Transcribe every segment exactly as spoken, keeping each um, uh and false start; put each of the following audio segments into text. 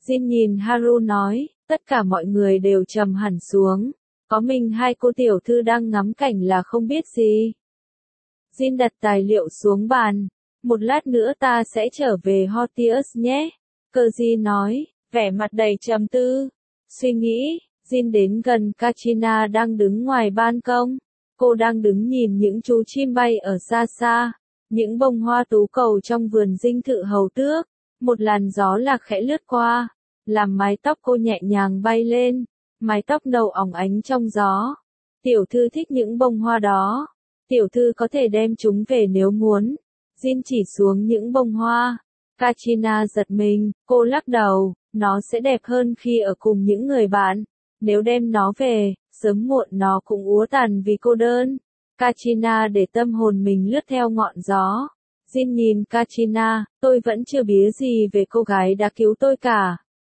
Jin nhìn Haru nói, tất cả mọi người đều trầm hẳn xuống. Có mình hai cô tiểu thư đang ngắm cảnh là không biết gì. Jin đặt tài liệu xuống bàn. Một lát nữa ta sẽ trở về Hortius nhé. Keji nói, vẻ mặt đầy trầm tư. Suy nghĩ, Jin đến gần Katrina đang đứng ngoài ban công. Cô đang đứng nhìn những chú chim bay ở xa xa. Những bông hoa tú cầu trong vườn dinh thự hầu tước. Một làn gió lạc khẽ lướt qua. Làm mái tóc cô nhẹ nhàng bay lên. Mái tóc nâu óng ánh trong gió. Tiểu thư thích những bông hoa đó. Tiểu thư có thể đem chúng về nếu muốn. Jin chỉ xuống những bông hoa. Katrina giật mình, cô lắc đầu, nó sẽ đẹp hơn khi ở cùng những người bạn. Nếu đem nó về, sớm muộn nó cũng úa tàn vì cô đơn. Katrina để tâm hồn mình lướt theo ngọn gió. Jin nhìn Katrina, tôi vẫn chưa biết gì về cô gái đã cứu tôi cả.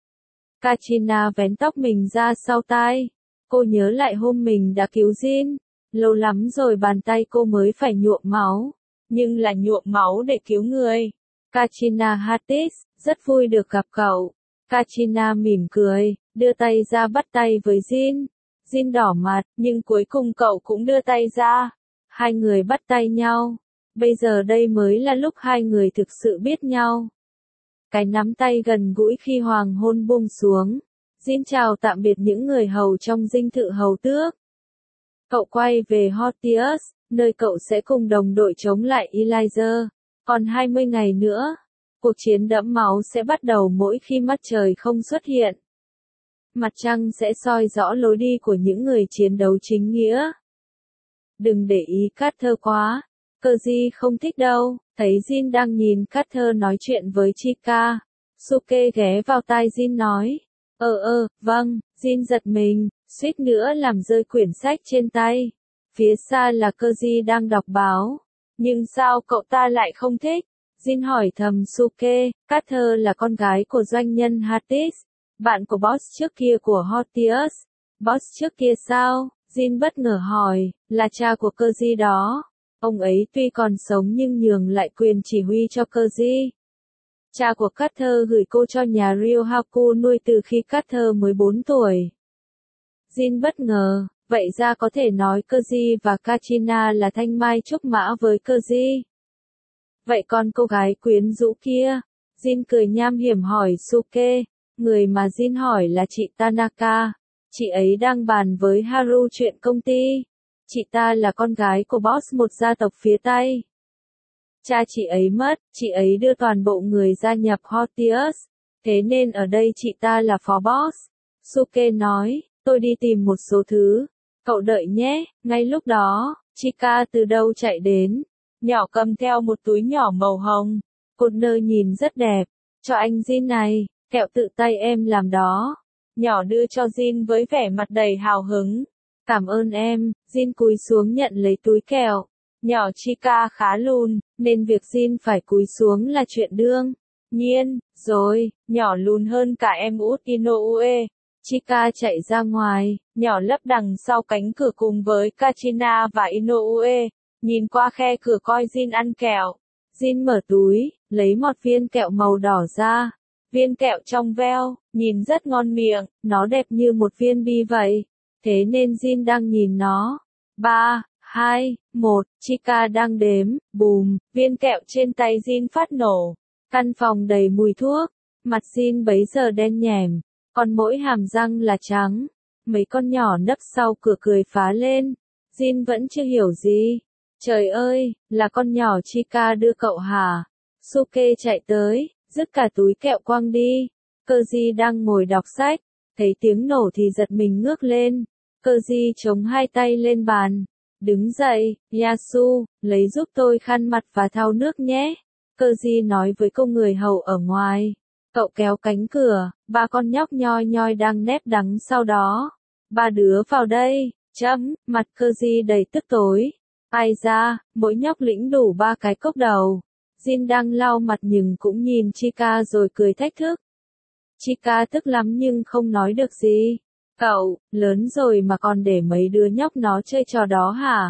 Katrina vén tóc mình ra sau tai. Cô nhớ lại hôm mình đã cứu Jin. Lâu lắm rồi bàn tay cô mới phải nhuộm máu. Nhưng là nhuộm máu để cứu người. Katrina Hattis, rất vui được gặp cậu. Katrina mỉm cười, đưa tay ra bắt tay với Jin. Jin đỏ mặt, nhưng cuối cùng cậu cũng đưa tay ra. Hai người bắt tay nhau. Bây giờ đây mới là lúc hai người thực sự biết nhau. Cái nắm tay gần gũi khi hoàng hôn buông xuống. Jin chào tạm biệt những người hầu trong dinh thự hầu tước. Cậu quay về Hortius, nơi cậu sẽ cùng đồng đội chống lại Elijah. Còn hai mươi ngày nữa, cuộc chiến đẫm máu sẽ bắt đầu mỗi khi mặt trời không xuất hiện. Mặt trăng sẽ soi rõ lối đi của những người chiến đấu chính nghĩa. Đừng để ý Carter quá, Keji không thích đâu. Thấy Jin đang nhìn Carter nói chuyện với Chika, Suke ghé vào tai Jin nói, Ờ ơ, vâng. Jin giật mình, suýt nữa làm rơi quyển sách trên tay. Phía xa là Keji đang đọc báo. Nhưng sao cậu ta lại không thích? Jin hỏi thầm Suke. Carter là con gái của doanh nhân Hattis, bạn của boss trước kia của Hortius. Boss trước kia sao? Jin bất ngờ hỏi, là cha của Keji đó. Ông ấy tuy còn sống nhưng nhường lại quyền chỉ huy cho Keji. Cha của Carter gửi cô cho nhà Ryohaku nuôi từ khi Carter mới bốn tuổi. Jin bất ngờ, vậy ra có thể nói Keji và Katrina là thanh mai trúc mã với Keji. Vậy còn cô gái quyến rũ kia? Jin cười nham hiểm hỏi Suke. Người mà Jin hỏi là chị Tanaka. Chị ấy đang bàn với Haru chuyện công ty. Chị ta là con gái của boss một gia tộc phía Tây. Cha chị ấy mất, chị ấy đưa toàn bộ người gia nhập Hortius. Thế nên ở đây chị ta là phó boss. Suke nói, tôi đi tìm một số thứ. Cậu đợi nhé. Ngay lúc đó, Chika từ đâu chạy đến. Nhỏ cầm theo một túi nhỏ màu hồng. Cột nơ nhìn rất đẹp. Cho anh Jin này, kẹo tự tay em làm đó. Nhỏ đưa cho Jin với vẻ mặt đầy hào hứng. Cảm ơn em. Jin cúi xuống nhận lấy túi kẹo. Nhỏ Chika khá lùn, nên việc Jin phải cúi xuống là chuyện đương nhiên rồi. Nhỏ lùn hơn cả em út Inoue. Chika chạy ra ngoài, nhỏ lấp đằng sau cánh cửa cùng với Katrina và Inoue, nhìn qua khe cửa coi Jin ăn kẹo. Jin mở túi, lấy một viên kẹo màu đỏ ra. Viên kẹo trong veo, nhìn rất ngon miệng, nó đẹp như một viên bi vậy. Thế nên Jin đang nhìn nó. ba, hai, một, Chika đang đếm, bùm, viên kẹo trên tay Jin phát nổ. Căn phòng đầy mùi thuốc, mặt Jin bấy giờ đen nhẻm, còn mỗi hàm răng là trắng. Mấy con nhỏ nấp sau cửa cười phá lên. Jin vẫn chưa hiểu gì. Trời ơi, là con nhỏ Chika đưa cậu hả? Suke chạy tới, dứt cả túi kẹo quăng đi. Keji đang ngồi đọc sách, thấy tiếng nổ thì giật mình ngước lên. Keji chống hai tay lên bàn. Đứng dậy, Yasu, lấy giúp tôi khăn mặt và thau nước nhé. Keji nói với cô người hầu ở ngoài. Cậu kéo cánh cửa, ba con nhóc nhoi nhoi đang nép đằng sau đó. Ba đứa vào đây, chấm, mặt Keji đầy tức tối. Ai ra, mỗi nhóc lĩnh đủ ba cái cốc đầu. Jin đang lau mặt nhưng cũng nhìn Chika rồi cười thách thức. Chika tức lắm nhưng không nói được gì. Cậu, lớn rồi mà còn để mấy đứa nhóc nó chơi trò đó hả?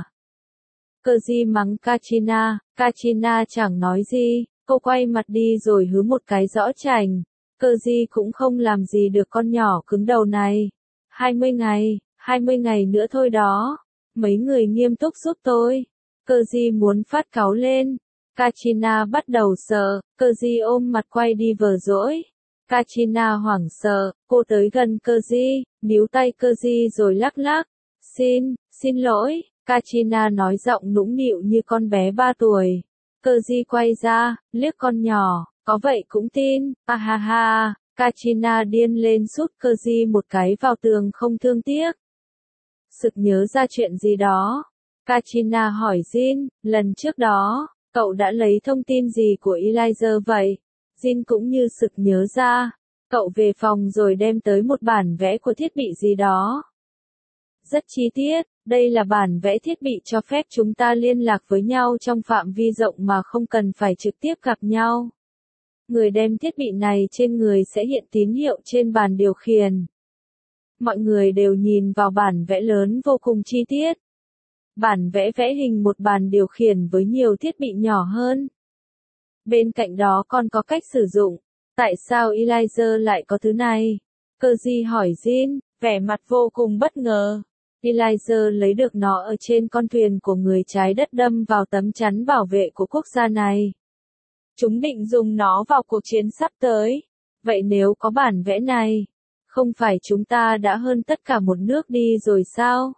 Keji mắng Katrina, Katrina chẳng nói gì, cô quay mặt đi rồi hứ một cái rõ chành. Cơ gì cũng không làm gì được con nhỏ cứng đầu này. hai mươi ngày, hai mươi ngày nữa thôi đó. Mấy người nghiêm túc giúp tôi. Cơ gì muốn phát cáu lên. Katrina bắt đầu sợ, cơ gì ôm mặt quay đi vờ dỗi. Katrina hoảng sợ, cô tới gần cơ gì, níu tay cơ gì rồi lắc lắc. Xin, xin lỗi, Katrina nói giọng nũng nịu như con bé ba tuổi. Cơ gì quay ra, liếc con nhỏ, có vậy cũng tin, à ha ha, Katrina điên lên sút cơ gì một cái vào tường không thương tiếc. Sực nhớ ra chuyện gì đó. Katrina hỏi Jin, lần trước đó, cậu đã lấy thông tin gì của Elijah vậy? Jin cũng như sực nhớ ra. Cậu về phòng rồi đem tới một bản vẽ của thiết bị gì đó. Rất chi tiết, đây là bản vẽ thiết bị cho phép chúng ta liên lạc với nhau trong phạm vi rộng mà không cần phải trực tiếp gặp nhau. Người đem thiết bị này trên người sẽ hiện tín hiệu trên bàn điều khiển. Mọi người đều nhìn vào bản vẽ lớn vô cùng chi tiết. Bản vẽ vẽ hình một bàn điều khiển với nhiều thiết bị nhỏ hơn. Bên cạnh đó còn có cách sử dụng. Tại sao Elijah lại có thứ này? Cơ gì hỏi Jin, vẻ mặt vô cùng bất ngờ. Elijah lấy được nó ở trên con thuyền của người trái đất đâm vào tấm chắn bảo vệ của quốc gia này. Chúng định dùng nó vào cuộc chiến sắp tới. Vậy nếu có bản vẽ này, không phải chúng ta đã hơn tất cả một nước đi rồi sao?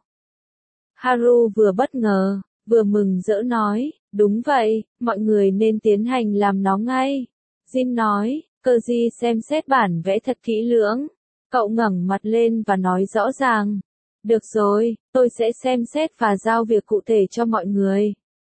Haru vừa bất ngờ, vừa mừng rỡ nói, đúng vậy, mọi người nên tiến hành làm nó ngay. Jin nói, cơ gì xem xét bản vẽ thật kỹ lưỡng. Cậu ngẩng mặt lên và nói rõ ràng. Được rồi, tôi sẽ xem xét và giao việc cụ thể cho mọi người.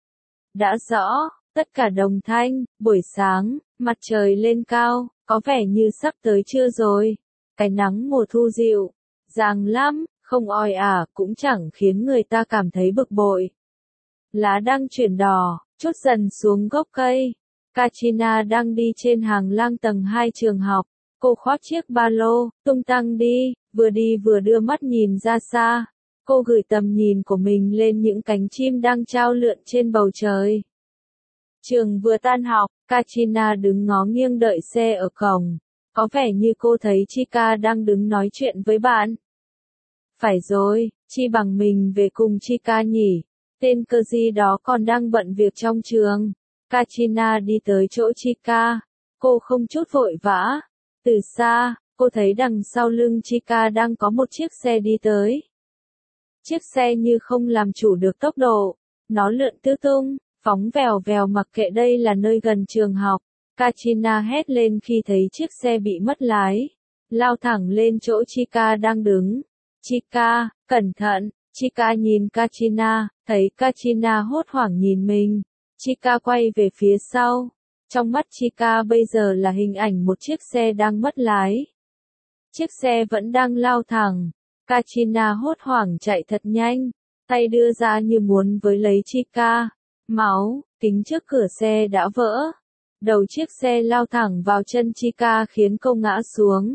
Đã rõ, tất cả đồng thanh, buổi sáng, mặt trời lên cao, có vẻ như sắp tới trưa rồi. Cái nắng mùa thu dịu, ràng lắm, không oi ả cũng chẳng khiến người ta cảm thấy bực bội. Lá đang chuyển đỏ, trút dần xuống gốc cây. Katrina đang đi trên hàng lang tầng hai trường học. Cô khoác chiếc ba lô, tung tăng đi, vừa đi vừa đưa mắt nhìn ra xa. Cô gửi tầm nhìn của mình lên những cánh chim đang trao lượn trên bầu trời. Trường vừa tan học, Katrina đứng ngó nghiêng đợi xe ở cổng. Có vẻ như cô thấy Chika đang đứng nói chuyện với bạn. Phải rồi, chi bằng mình về cùng Chika nhỉ. Tên cơ gì đó còn đang bận việc trong trường. Katrina đi tới chỗ Chika. Cô không chút vội vã. Từ xa, cô thấy đằng sau lưng Chika đang có một chiếc xe đi tới. Chiếc xe như không làm chủ được tốc độ. Nó lượn tứ tung, phóng vèo vèo mặc kệ đây là nơi gần trường học. Katrina hét lên khi thấy chiếc xe bị mất lái. Lao thẳng lên chỗ Chika đang đứng. Chika, cẩn thận. Chika nhìn Katrina, thấy Katrina hốt hoảng nhìn mình. Chika quay về phía sau. Trong mắt Chika bây giờ là hình ảnh một chiếc xe đang mất lái. Chiếc xe vẫn đang lao thẳng. Katrina hốt hoảng chạy thật nhanh. Tay đưa ra như muốn với lấy Chika. Máu, kính trước cửa xe đã vỡ. Đầu chiếc xe lao thẳng vào chân Chika khiến cô ngã xuống.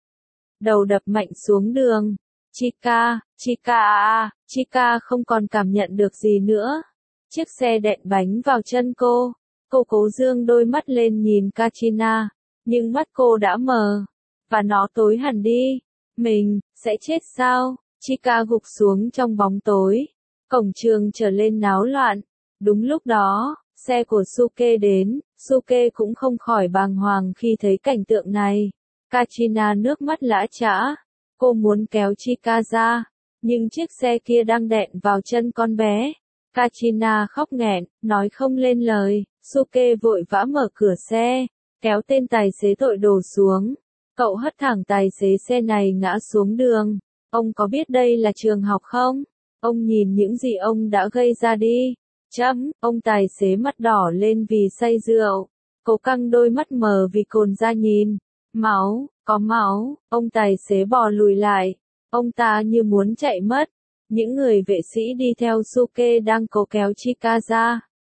Đầu đập mạnh xuống đường. Chika, Chika à, Chika không còn cảm nhận được gì nữa. Chiếc xe đệm bánh vào chân cô. Cô cố dương đôi mắt lên nhìn Katrina, nhưng mắt cô đã mờ, và nó tối hẳn đi. Mình, sẽ chết sao? Chika gục xuống trong bóng tối. Cổng trường trở lên náo loạn. Đúng lúc đó, xe của Suke đến. Suke cũng không khỏi bàng hoàng khi thấy cảnh tượng này. Katrina nước mắt lã chã. Cô muốn kéo Chika ra, nhưng chiếc xe kia đang đệm vào chân con bé. Katrina khóc nghẹn, nói không lên lời. Suke vội vã mở cửa xe, kéo tên tài xế tội đồ xuống. Cậu hất thẳng tài xế xe này ngã xuống đường. Ông có biết đây là trường học không? Ông nhìn những gì ông đã gây ra đi. Chấm, ông tài xế mắt đỏ lên vì say rượu. Cố căng đôi mắt mờ vì cồn ra nhìn. Máu, có máu, ông tài xế bò lùi lại. Ông ta như muốn chạy mất. Những người vệ sĩ đi theo Suke đang cố kéo Chika ra.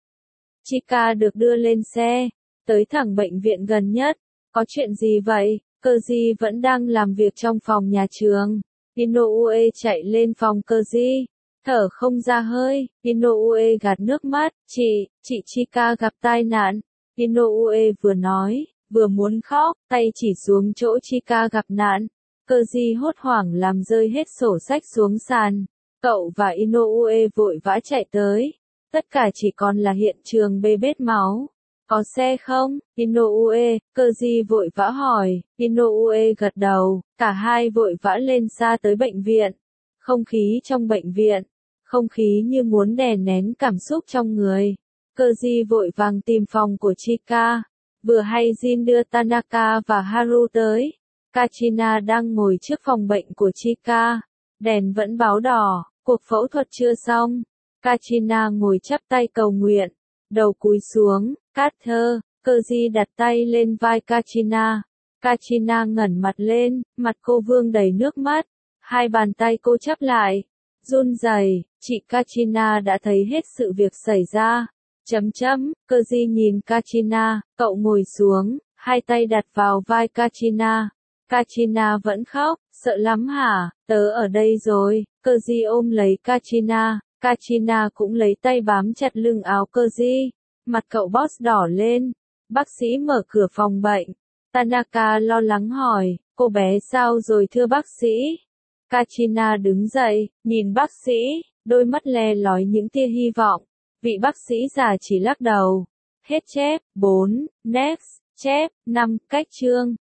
Chika được đưa lên xe, tới thẳng bệnh viện gần nhất. Có chuyện gì vậy? Cơ gì vẫn đang làm việc trong phòng nhà trường. Inoue chạy lên phòng cơ gì. Thở không ra hơi, Inoue gạt nước mắt. Chị, chị Chika gặp tai nạn. Inoue vừa nói, vừa muốn khóc, tay chỉ xuống chỗ Chika gặp nạn. Koji hốt hoảng làm rơi hết sổ sách xuống sàn. Cậu và Inoue vội vã chạy tới. Tất cả chỉ còn là hiện trường bê bết máu. Có xe không? Inoue, Koji vội vã hỏi. Inoue gật đầu, cả hai vội vã lên xa tới bệnh viện. Không khí trong bệnh viện, không khí như muốn đè nén cảm xúc trong người. Koji vội vàng tìm phòng của Chika. Vừa hay Jin đưa Tanaka và Haru tới. Kachina đang ngồi trước phòng bệnh của Chika. Đèn vẫn báo đỏ, cuộc phẫu thuật chưa xong. Kachina ngồi chắp tay cầu nguyện, đầu cúi xuống. Carter, Koji đặt tay lên vai Kachina. Kachina ngẩng mặt lên, mặt cô vương đầy nước mắt. Hai bàn tay cô chắp lại, run rẩy. Chị Kachina đã thấy hết sự việc xảy ra. Chấm chấm, Koji nhìn Kachina, cậu ngồi xuống, hai tay đặt vào vai Kachina. Kachina vẫn khóc, sợ lắm hả, tớ ở đây rồi. Koji ôm lấy Kachina, Kachina cũng lấy tay bám chặt lưng áo Koji. Mặt cậu boss đỏ lên. Bác sĩ mở cửa phòng bệnh. Tanaka lo lắng hỏi, cô bé sao rồi thưa bác sĩ? Kachina đứng dậy, nhìn bác sĩ, đôi mắt le lói những tia hy vọng. Vị bác sĩ già chỉ lắc đầu. Hết chép, bốn, next, chép, năm, cách chương.